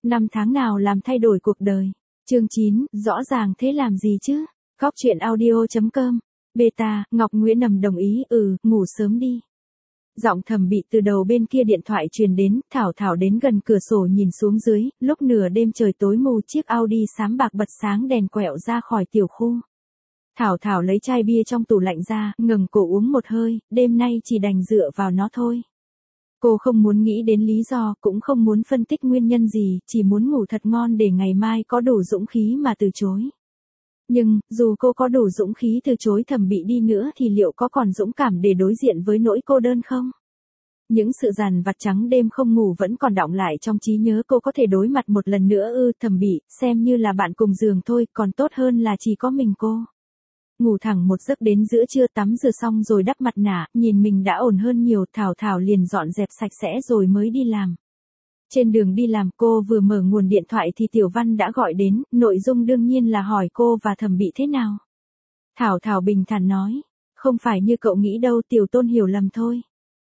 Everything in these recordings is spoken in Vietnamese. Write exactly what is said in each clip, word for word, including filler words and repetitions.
Năm tháng nào làm thay đổi cuộc đời. Chương chín, rõ ràng thế làm gì chứ? Góc chuyện audio chấm com. Beta, Ngọc Nguyễn Nầm đồng ý, ừ, ngủ sớm đi. Giọng Thẩm Bị từ đầu bên kia điện thoại truyền đến, Thảo Thảo đến gần cửa sổ nhìn xuống dưới, lúc nửa đêm trời tối mù chiếc Audi xám bạc bật sáng đèn quẹo ra khỏi tiểu khu. Thảo Thảo lấy chai bia trong tủ lạnh ra, ngẩng cổ uống một hơi, đêm nay chỉ đành dựa vào nó thôi. Cô không muốn nghĩ đến lý do, cũng không muốn phân tích nguyên nhân gì, chỉ muốn ngủ thật ngon để ngày mai có đủ dũng khí mà từ chối. Nhưng, dù cô có đủ dũng khí từ chối Thẩm Bị đi nữa thì liệu có còn dũng cảm để đối diện với nỗi cô đơn không? Những sự dằn vặt trắng đêm không ngủ vẫn còn đọng lại trong trí nhớ, cô có thể đối mặt một lần nữa ư? Thẩm Bị, xem như là bạn cùng giường thôi, còn tốt hơn là chỉ có mình cô. Ngủ thẳng một giấc đến giữa trưa, tắm rửa xong rồi đắp mặt nạ, nhìn mình đã ổn hơn nhiều, Thảo Thảo liền dọn dẹp sạch sẽ rồi mới đi làm. Trên đường đi làm, cô vừa mở nguồn điện thoại thì Tiểu Văn đã gọi đến, nội dung đương nhiên là hỏi cô và Thẩm Bị thế nào. Thảo Thảo bình thản nói, không phải như cậu nghĩ đâu, Tiểu Tôn hiểu lầm thôi.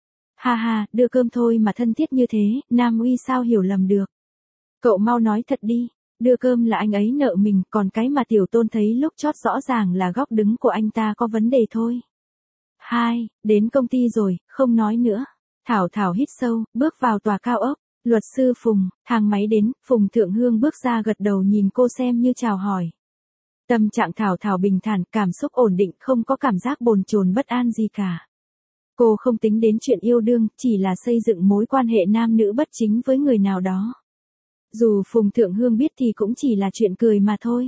Ha ha, đưa cơm thôi mà thân thiết như thế, Nam Uy sao hiểu lầm được. Cậu mau nói thật đi, đưa cơm là anh ấy nợ mình, còn cái mà Tiểu Tôn thấy lúc chót rõ ràng là góc đứng của anh ta có vấn đề thôi. Hai, đến công ty rồi, không nói nữa. Thảo Thảo hít sâu, bước vào tòa cao ốc. Luật sư Phùng, thang máy đến, Phùng Thượng Hương bước ra gật đầu nhìn cô xem như chào hỏi. Tâm trạng Thảo Thảo bình thản, cảm xúc ổn định, không có cảm giác bồn chồn bất an gì cả. Cô không tính đến chuyện yêu đương, chỉ là xây dựng mối quan hệ nam nữ bất chính với người nào đó. Dù Phùng Thượng Hương biết thì cũng chỉ là chuyện cười mà thôi.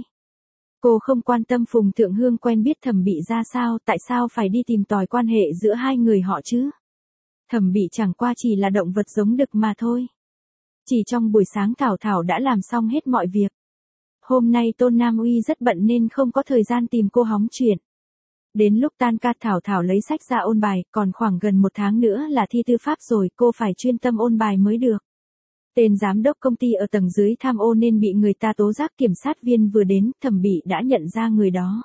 Cô không quan tâm Phùng Thượng Hương quen biết Thẩm Bị ra sao, tại sao phải đi tìm tòi quan hệ giữa hai người họ chứ? Thẩm Bị chẳng qua chỉ là động vật giống đực mà thôi. Chỉ trong buổi sáng Thảo Thảo đã làm xong hết mọi việc. Hôm nay Tôn Nam Uy rất bận nên không có thời gian tìm cô hóng chuyện. Đến lúc tan ca Thảo Thảo lấy sách ra ôn bài, còn khoảng gần một tháng nữa là thi tư pháp rồi, cô phải chuyên tâm ôn bài mới được. Tên giám đốc công ty ở tầng dưới tham ô nên bị người ta tố giác, kiểm sát viên vừa đến, Thẩm Bị đã nhận ra người đó.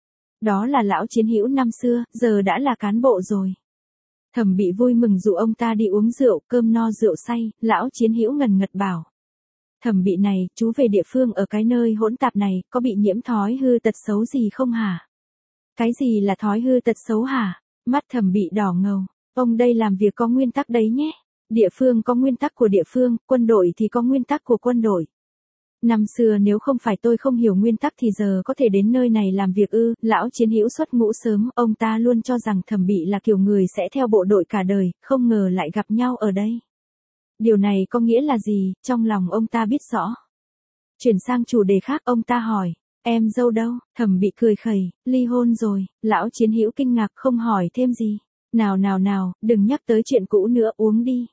Đó là lão chiến hữu năm xưa, giờ đã là cán bộ rồi. Thẩm Bị vui mừng dụ ông ta đi uống rượu, cơm no rượu say, lão chiến hữu ngần ngật bảo. Thẩm Bị này, chú về địa phương ở cái nơi hỗn tạp này, có bị nhiễm thói hư tật xấu gì không hả? Cái gì là thói hư tật xấu hả? Mắt Thẩm Bị đỏ ngầu, ông đây làm việc có nguyên tắc đấy nhé. Địa phương có nguyên tắc của địa phương, quân đội thì có nguyên tắc của quân đội. Năm xưa nếu không phải tôi không hiểu nguyên tắc thì giờ có thể đến nơi này làm việc ư? Lão chiến hữu xuất ngũ sớm, ông ta luôn cho rằng Thẩm Bị là kiểu người sẽ theo bộ đội cả đời, không ngờ lại gặp nhau ở đây. Điều này có nghĩa là gì? Trong lòng ông ta biết rõ. Chuyển sang chủ đề khác, ông ta hỏi, em dâu đâu? Thẩm Bị cười khẩy, ly hôn rồi. Lão chiến hữu kinh ngạc không hỏi thêm gì. Nào nào nào, đừng nhắc tới chuyện cũ nữa, uống đi.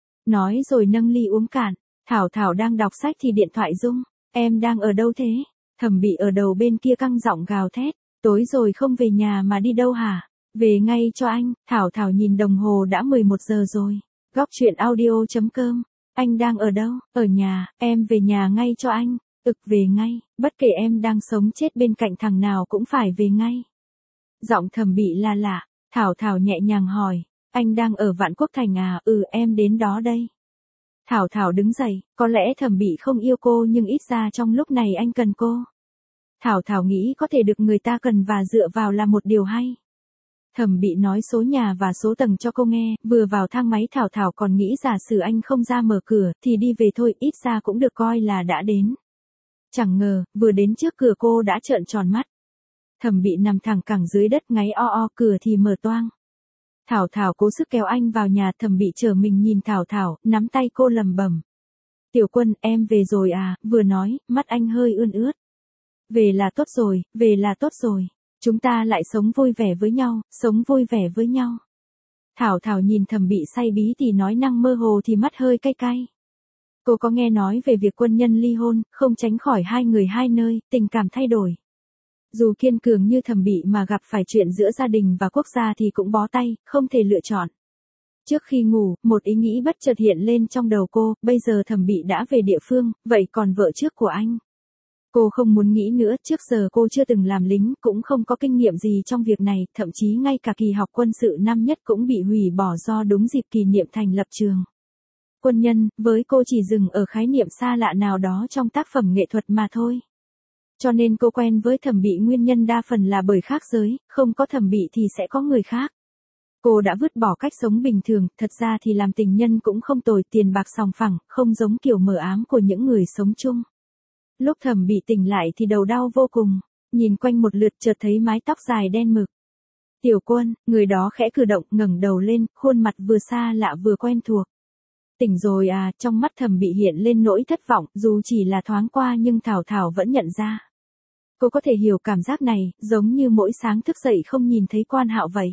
Nói rồi nâng ly uống cạn. Thảo Thảo đang đọc sách thì điện thoại rung. Em đang ở đâu thế? Thẩm Bị ở đầu bên kia căng giọng gào thét. Tối rồi không về nhà mà đi đâu hả? Về ngay cho anh. Thảo Thảo nhìn đồng hồ đã mười một giờ rồi. Góc chuyện audio chấm com. Anh đang ở đâu? Ở nhà, em về nhà ngay cho anh. Ực về ngay, bất kể em đang sống chết bên cạnh thằng nào cũng phải về ngay. Giọng Thẩm Bị là lạ. Thảo Thảo nhẹ nhàng hỏi. Anh đang ở Vạn Quốc Thành à? Ừ, em đến đó đây. Thảo Thảo đứng dậy, có lẽ Thẩm Bị không yêu cô nhưng ít ra trong lúc này anh cần cô. Thảo Thảo nghĩ có thể được người ta cần và dựa vào là một điều hay. Thẩm Bị nói số nhà và số tầng cho cô nghe, vừa vào thang máy Thảo Thảo còn nghĩ giả sử anh không ra mở cửa thì đi về thôi, ít ra cũng được coi là đã đến. Chẳng ngờ, vừa đến trước cửa cô đã trợn tròn mắt. Thẩm Bị nằm thẳng cẳng dưới đất ngáy o o, cửa thì mở toang. Thảo Thảo cố sức kéo anh vào nhà, Thẩm Bị trở mình nhìn Thảo Thảo, nắm tay cô lầm bầm. Tiểu Quân, em về rồi à? Vừa nói, mắt anh hơi ươn ướt. Về là tốt rồi, về là tốt rồi. Chúng ta lại sống vui vẻ với nhau, sống vui vẻ với nhau. Thảo Thảo nhìn Thẩm Bị say bí thì nói năng mơ hồ thì mắt hơi cay cay. Cô có nghe nói về việc quân nhân ly hôn, không tránh khỏi hai người hai nơi, tình cảm thay đổi. Dù kiên cường như Thẩm Bị mà gặp phải chuyện giữa gia đình và quốc gia thì cũng bó tay, không thể lựa chọn. Trước khi ngủ, một ý nghĩ bất chợt hiện lên trong đầu cô, bây giờ Thẩm Bị đã về địa phương, vậy còn vợ trước của anh? Cô không muốn nghĩ nữa, trước giờ cô chưa từng làm lính, cũng không có kinh nghiệm gì trong việc này, thậm chí ngay cả kỳ học quân sự năm nhất cũng bị hủy bỏ do đúng dịp kỷ niệm thành lập trường. Quân nhân, với cô chỉ dừng ở khái niệm xa lạ nào đó trong tác phẩm nghệ thuật mà thôi. Cho nên cô quen với thẩm bị nguyên nhân đa phần là bởi khác giới, không có thẩm bị thì sẽ có người khác. Cô đã vứt bỏ cách sống bình thường, thật ra thì làm tình nhân cũng không tồi, tiền bạc sòng phẳng, không giống kiểu mờ ám của những người sống chung. Lúc thẩm bị tỉnh lại thì đầu đau vô cùng, nhìn quanh một lượt chợt thấy mái tóc dài đen mực. Tiểu Quân, người đó khẽ cử động, ngẩng đầu lên, khuôn mặt vừa xa lạ vừa quen thuộc. Tỉnh rồi à, trong mắt thẩm bị hiện lên nỗi thất vọng, dù chỉ là thoáng qua nhưng Thảo Thảo vẫn nhận ra. Cô có thể hiểu cảm giác này, giống như mỗi sáng thức dậy không nhìn thấy Quan Hạo vậy.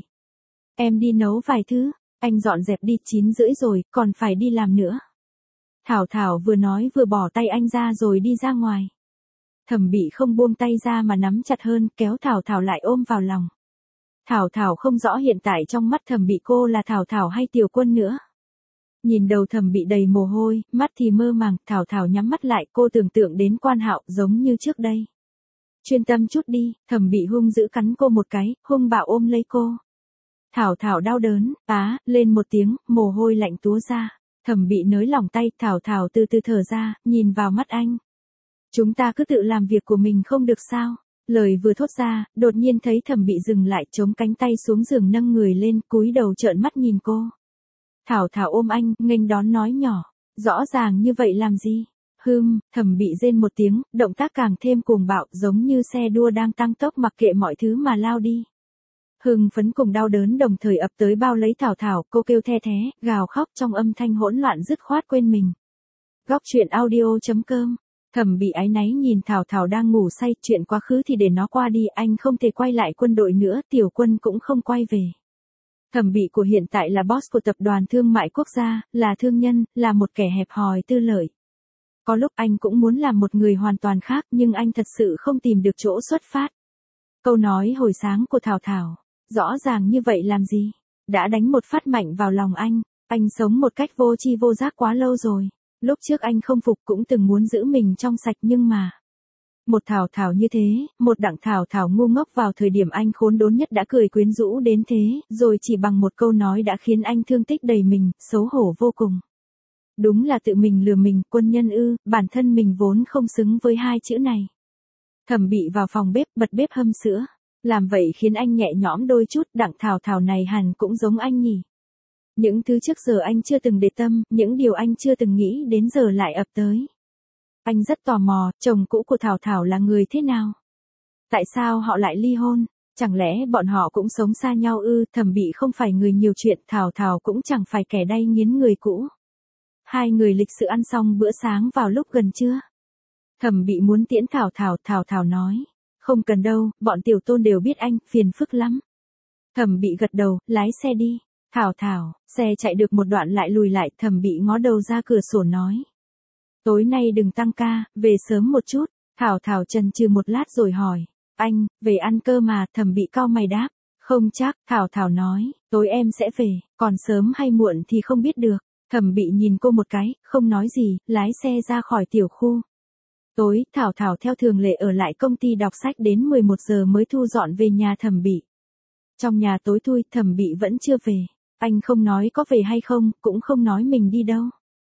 Em đi nấu vài thứ, anh dọn dẹp đi, chín rưỡi rồi, còn phải đi làm nữa. Thảo Thảo vừa nói vừa bỏ tay anh ra rồi đi ra ngoài. Thẩm bị không buông tay ra mà nắm chặt hơn, kéo Thảo Thảo lại ôm vào lòng. Thảo Thảo không rõ hiện tại trong mắt thẩm bị cô là Thảo Thảo hay Tiểu Quân nữa. Nhìn đầu thẩm bị đầy mồ hôi, mắt thì mơ màng, Thảo Thảo nhắm mắt lại, cô tưởng tượng đến Quan Hạo giống như trước đây. Chuyên tâm chút đi, thẩm bị hung dữ cắn cô một cái, hung bạo ôm lấy cô. Thảo Thảo đau đớn, á, lên một tiếng, mồ hôi lạnh túa ra. Thẩm bị nới lỏng tay, Thảo Thảo từ từ thở ra, nhìn vào mắt anh. Chúng ta cứ tự làm việc của mình không được sao? Lời vừa thốt ra, đột nhiên thấy thẩm bị dừng lại, chống cánh tay xuống giường nâng người lên, cúi đầu trợn mắt nhìn cô. Thảo Thảo ôm anh, nghênh đón nói nhỏ. Rõ ràng như vậy làm gì? Hừm, thẩm bị rên một tiếng, động tác càng thêm cuồng bạo, giống như xe đua đang tăng tốc mặc kệ mọi thứ mà lao đi. Hưng phấn cùng đau đớn đồng thời ập tới bao lấy Thảo Thảo, cô kêu the thé, gào khóc trong âm thanh hỗn loạn dứt khoát quên mình. Góc truyện audio chấm com. Thẩm bị áy náy nhìn Thảo Thảo đang ngủ say, chuyện quá khứ thì để nó qua đi, anh không thể quay lại quân đội nữa, Tiểu Quân cũng không quay về. Thẩm bị của hiện tại là boss của tập đoàn thương mại quốc gia, là thương nhân, là một kẻ hẹp hòi tư lợi. Có lúc anh cũng muốn làm một người hoàn toàn khác, nhưng anh thật sự không tìm được chỗ xuất phát. Câu nói hồi sáng của Thảo Thảo, rõ ràng như vậy làm gì, đã đánh một phát mạnh vào lòng anh. Anh sống một cách vô tri vô giác quá lâu rồi. Lúc trước anh không phục, cũng từng muốn giữ mình trong sạch, nhưng mà một Thảo Thảo như thế, một đặng Thảo Thảo ngu ngốc vào thời điểm anh khốn đốn nhất đã cười quyến rũ đến thế, rồi chỉ bằng một câu nói đã khiến anh thương tích đầy mình, xấu hổ vô cùng. Đúng là tự mình lừa mình, quân nhân ư, bản thân mình vốn không xứng với hai chữ này. Thẩm bị vào phòng bếp, bật bếp hâm sữa. Làm vậy khiến anh nhẹ nhõm đôi chút, đặng Thảo Thảo này hẳn cũng giống anh nhỉ. Những thứ trước giờ anh chưa từng để tâm, những điều anh chưa từng nghĩ đến giờ lại ập tới. Anh rất tò mò, chồng cũ của Thảo Thảo là người thế nào? Tại sao họ lại ly hôn? Chẳng lẽ bọn họ cũng sống xa nhau ư? Thẩm bị không phải người nhiều chuyện, Thảo Thảo cũng chẳng phải kẻ đay nghiến người cũ. Hai người lịch sự ăn xong bữa sáng vào lúc gần trưa. Thẩm bị muốn tiễn Thảo Thảo, Thảo Thảo nói. Không cần đâu, bọn Tiểu Tôn đều biết anh, phiền phức lắm. Thẩm bị gật đầu, lái xe đi. Thảo Thảo, xe chạy được một đoạn lại lùi lại, thẩm bị ngó đầu ra cửa sổ nói. Tối nay đừng tăng ca, về sớm một chút. Thảo Thảo chần chừ một lát rồi hỏi. Anh, về ăn cơm mà, thẩm bị cau mày đáp. Không chắc, Thảo Thảo nói, tối em sẽ về, còn sớm hay muộn thì không biết được. Thẩm bị nhìn cô một cái, không nói gì, lái xe ra khỏi tiểu khu. Tối, Thảo Thảo theo thường lệ ở lại công ty đọc sách đến mười một giờ mới thu dọn về nhà thẩm bị. Trong nhà tối thui, thẩm bị vẫn chưa về. Anh không nói có về hay không, cũng không nói mình đi đâu.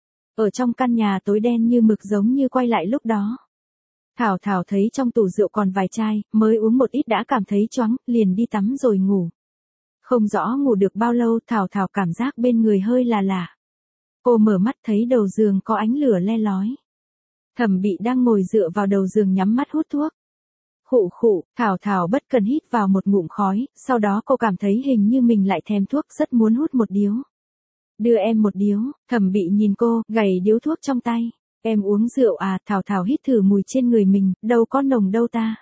Ở trong căn nhà tối đen như mực giống như quay lại lúc đó. Thảo Thảo thấy trong tủ rượu còn vài chai, mới uống một ít đã cảm thấy choáng, liền đi tắm rồi ngủ. Không rõ ngủ được bao lâu, Thảo Thảo cảm giác bên người hơi là lạ. Cô mở mắt thấy đầu giường có ánh lửa le lói. Thẩm bị đang ngồi dựa vào đầu giường nhắm mắt hút thuốc. Khụ khụ, Thảo Thảo bất cần hít vào một ngụm khói, sau đó cô cảm thấy hình như mình lại thèm thuốc, rất muốn hút một điếu. Đưa em một điếu, thẩm bị nhìn cô, gầy điếu thuốc trong tay. Em uống rượu à? Thảo Thảo hít thử mùi trên người mình, đâu có nồng đâu ta.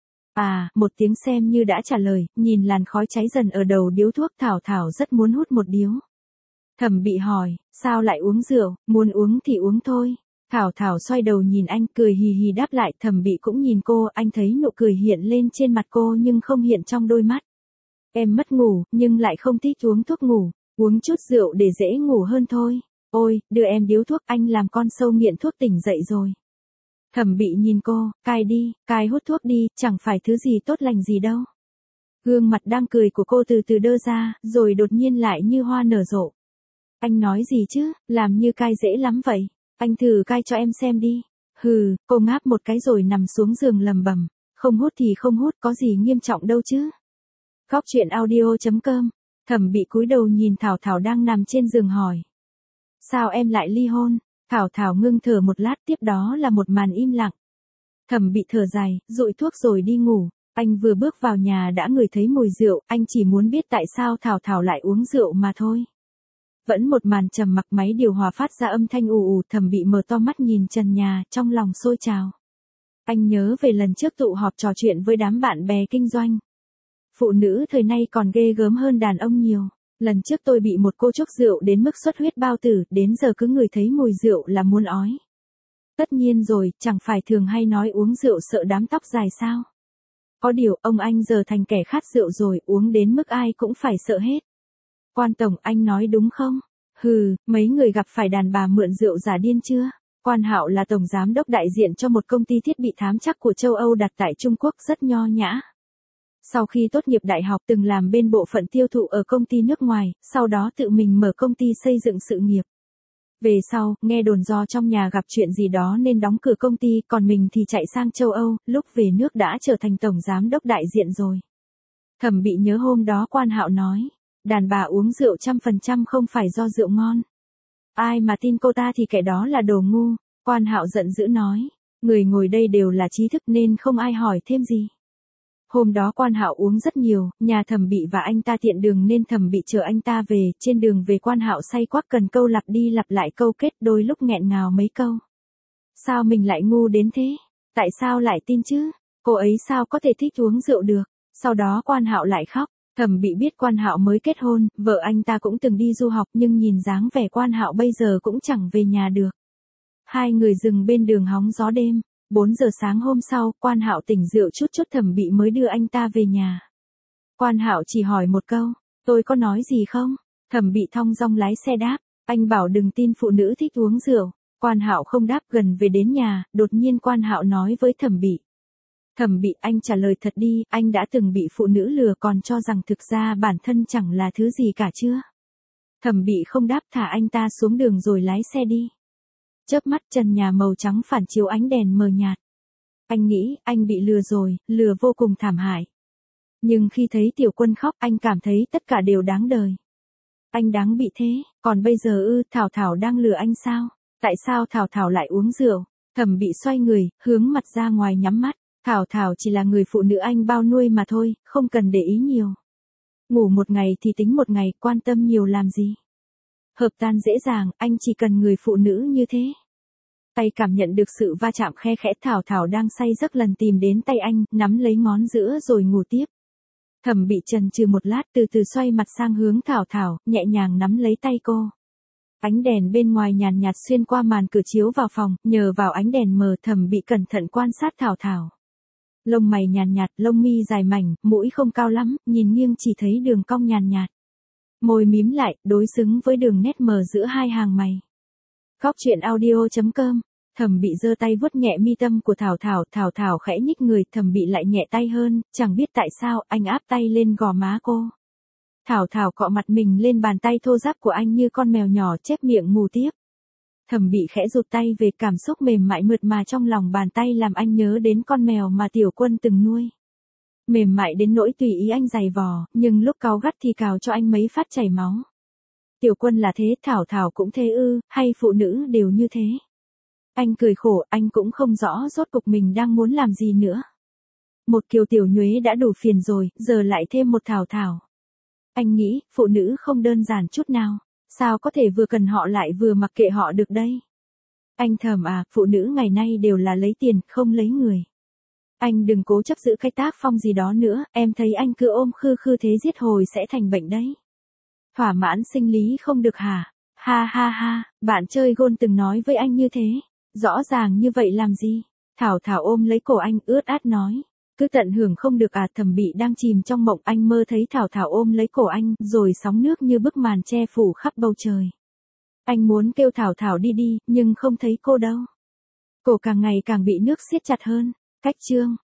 À, một tiếng xem như đã trả lời, nhìn làn khói cháy dần ở đầu điếu thuốc, Thảo Thảo rất muốn hút một điếu. Thẩm bị hỏi, sao lại uống rượu, muốn uống thì uống thôi. Thảo Thảo xoay đầu nhìn anh, cười hì hì đáp lại, thẩm bị cũng nhìn cô, anh thấy nụ cười hiện lên trên mặt cô nhưng không hiện trong đôi mắt. Em mất ngủ, nhưng lại không thích uống thuốc ngủ, uống chút rượu để dễ ngủ hơn thôi. Ôi, đưa em điếu thuốc, anh làm con sâu nghiện thuốc tỉnh dậy rồi. Thẩm bị nhìn cô, cai đi, cai hút thuốc đi, chẳng phải thứ gì tốt lành gì đâu. Gương mặt đang cười của cô từ từ đơ ra, rồi đột nhiên lại như hoa nở rộ. Anh nói gì chứ, làm như cai dễ lắm vậy. Anh thử cai cho em xem đi. Hừ, cô ngáp một cái rồi nằm xuống giường lầm bầm. Không hút thì không hút, có gì nghiêm trọng đâu chứ. Góc truyện audio chấm com. Thẩm Bị cúi đầu nhìn Thảo Thảo đang nằm trên giường hỏi. Sao em lại ly hôn? Thảo Thảo ngưng thở một lát, tiếp đó là một màn im lặng. Thẩm Bị thở dài, dụi thuốc rồi đi ngủ. Anh vừa bước vào nhà đã ngửi thấy mùi rượu, anh chỉ muốn biết tại sao Thảo Thảo lại uống rượu mà thôi. Vẫn một màn trầm mặc, máy điều hòa phát ra âm thanh ù ù. Thẩm Bị mở to mắt nhìn trần nhà, trong lòng sôi trào. Anh nhớ về lần trước tụ họp trò chuyện với đám bạn bè kinh doanh. Phụ nữ thời nay còn ghê gớm hơn đàn ông nhiều. Lần trước tôi bị một cô chuốc rượu đến mức xuất huyết bao tử, đến giờ cứ ngửi thấy mùi rượu là muốn ói. Tất nhiên rồi, chẳng phải thường hay nói uống rượu sợ đám tóc dài sao? Có điều, ông anh giờ thành kẻ khát rượu rồi, uống đến mức ai cũng phải sợ hết. Quan tổng, anh nói đúng không? Hừ, mấy người gặp phải đàn bà mượn rượu giả điên chưa? Quan Hạo là tổng giám đốc đại diện cho một công ty thiết bị thám trắc của châu Âu đặt tại Trung Quốc, rất nho nhã. Sau khi tốt nghiệp đại học từng làm bên bộ phận tiêu thụ ở công ty nước ngoài, sau đó tự mình mở công ty xây dựng sự nghiệp. Về sau, nghe đồn do trong nhà gặp chuyện gì đó nên đóng cửa công ty, còn mình thì chạy sang châu Âu, lúc về nước đã trở thành tổng giám đốc đại diện rồi. Thẩm Bị nhớ hôm đó Quan Hạo nói, đàn bà uống rượu trăm phần trăm không phải do rượu ngon. Ai mà tin cô ta thì kẻ đó là đồ ngu. Quan Hạo giận dữ nói, người ngồi đây đều là trí thức nên không ai hỏi thêm gì. Hôm đó Quan Hạo uống rất nhiều, nhà Thẩm Bị và anh ta tiện đường nên Thẩm Bị chờ anh ta về, trên đường về Quan Hạo say quắc cần câu lặp đi lặp lại câu kết, đôi lúc nghẹn ngào mấy câu. Sao mình lại ngu đến thế? Tại sao lại tin chứ? Cô ấy sao có thể thích uống rượu được? Sau đó Quan Hạo lại khóc. Thẩm Bị biết Quan Hạo mới kết hôn, vợ anh ta cũng từng đi du học, nhưng nhìn dáng vẻ Quan Hạo bây giờ cũng chẳng về nhà được. Hai người dừng bên đường hóng gió đêm. bốn giờ sáng hôm sau, Quan Hạo tỉnh rượu chút chút Thẩm Bị mới đưa anh ta về nhà. Quan Hạo chỉ hỏi một câu, tôi có nói gì không? Thẩm Bị thong dong lái xe đáp, anh bảo đừng tin phụ nữ thích uống rượu. Quan Hạo không đáp, gần về đến nhà, đột nhiên Quan Hạo nói với Thẩm Bị. Thẩm Bị, anh trả lời thật đi, anh đã từng bị phụ nữ lừa còn cho rằng thực ra bản thân chẳng là thứ gì cả chưa? Thẩm Bị không đáp, thả anh ta xuống đường rồi lái xe đi. Chớp mắt trần nhà màu trắng phản chiếu ánh đèn mờ nhạt. Anh nghĩ, anh bị lừa rồi, lừa vô cùng thảm hại. Nhưng khi thấy Tiểu Quân khóc, anh cảm thấy tất cả đều đáng đời. Anh đáng bị thế, còn bây giờ ư, Thảo Thảo đang lừa anh sao? Tại sao Thảo Thảo lại uống rượu? Thẩm Bị xoay người, hướng mặt ra ngoài nhắm mắt. Thảo Thảo chỉ là người phụ nữ anh bao nuôi mà thôi, không cần để ý nhiều. Ngủ một ngày thì tính một ngày, quan tâm nhiều làm gì? Hợp tan dễ dàng, anh chỉ cần người phụ nữ như thế. Tay cảm nhận được sự va chạm khe khẽ, Thảo Thảo đang say giấc lần tìm đến tay anh, nắm lấy ngón giữa rồi ngủ tiếp. Thẩm Bị chần chừ một lát, từ từ xoay mặt sang hướng Thảo Thảo, nhẹ nhàng nắm lấy tay cô. Ánh đèn bên ngoài nhàn nhạt xuyên qua màn cửa chiếu vào phòng, nhờ vào ánh đèn mờ Thẩm Bị cẩn thận quan sát Thảo Thảo. Lông mày nhàn nhạt, lông mi dài mảnh, mũi không cao lắm, nhìn nghiêng chỉ thấy đường cong nhàn nhạt. Môi mím lại, đối xứng với đường nét mờ giữa hai hàng mày. Góc truyện audio chấm com. Thẩm Bị giơ tay vuốt nhẹ mi tâm của Thảo Thảo, Thảo Thảo khẽ nhích người, Thẩm Bị lại nhẹ tay hơn, chẳng biết tại sao, anh áp tay lên gò má cô. Thảo Thảo cọ mặt mình lên bàn tay thô ráp của anh như con mèo nhỏ, chép miệng ngủ tiếp. Thẩm Bị khẽ rụt tay về, cảm xúc mềm mại mượt mà trong lòng bàn tay làm anh nhớ đến con mèo mà Tiểu Quân từng nuôi. Mềm mại đến nỗi tùy ý anh giày vò, nhưng lúc cáu gắt thì cào cho anh mấy phát chảy máu. Tiểu Quân là thế, Thảo Thảo cũng thế ư, hay phụ nữ đều như thế? Anh cười khổ, anh cũng không rõ rốt cuộc mình đang muốn làm gì nữa. Một Kiều Tiểu Nhuế đã đủ phiền rồi, giờ lại thêm một Thảo Thảo. Anh nghĩ, phụ nữ không đơn giản chút nào, sao có thể vừa cần họ lại vừa mặc kệ họ được đây? Anh thầm à, phụ nữ ngày nay đều là lấy tiền, không lấy người. Anh đừng cố chấp giữ cái tác phong gì đó nữa, em thấy anh cứ ôm khư khư thế giết hồi sẽ thành bệnh đấy. Thỏa mãn sinh lý không được hả? Ha ha ha, bạn chơi gôn từng nói với anh như thế. Rõ ràng như vậy làm gì? Thảo Thảo ôm lấy cổ anh, ướt át nói. Cứ tận hưởng không được à? Thẩm Bị đang chìm trong mộng, anh mơ thấy Thảo Thảo ôm lấy cổ anh, rồi sóng nước như bức màn che phủ khắp bầu trời. Anh muốn kêu Thảo Thảo đi đi, nhưng không thấy cô đâu. Cổ càng ngày càng bị nước siết chặt hơn. Cách chương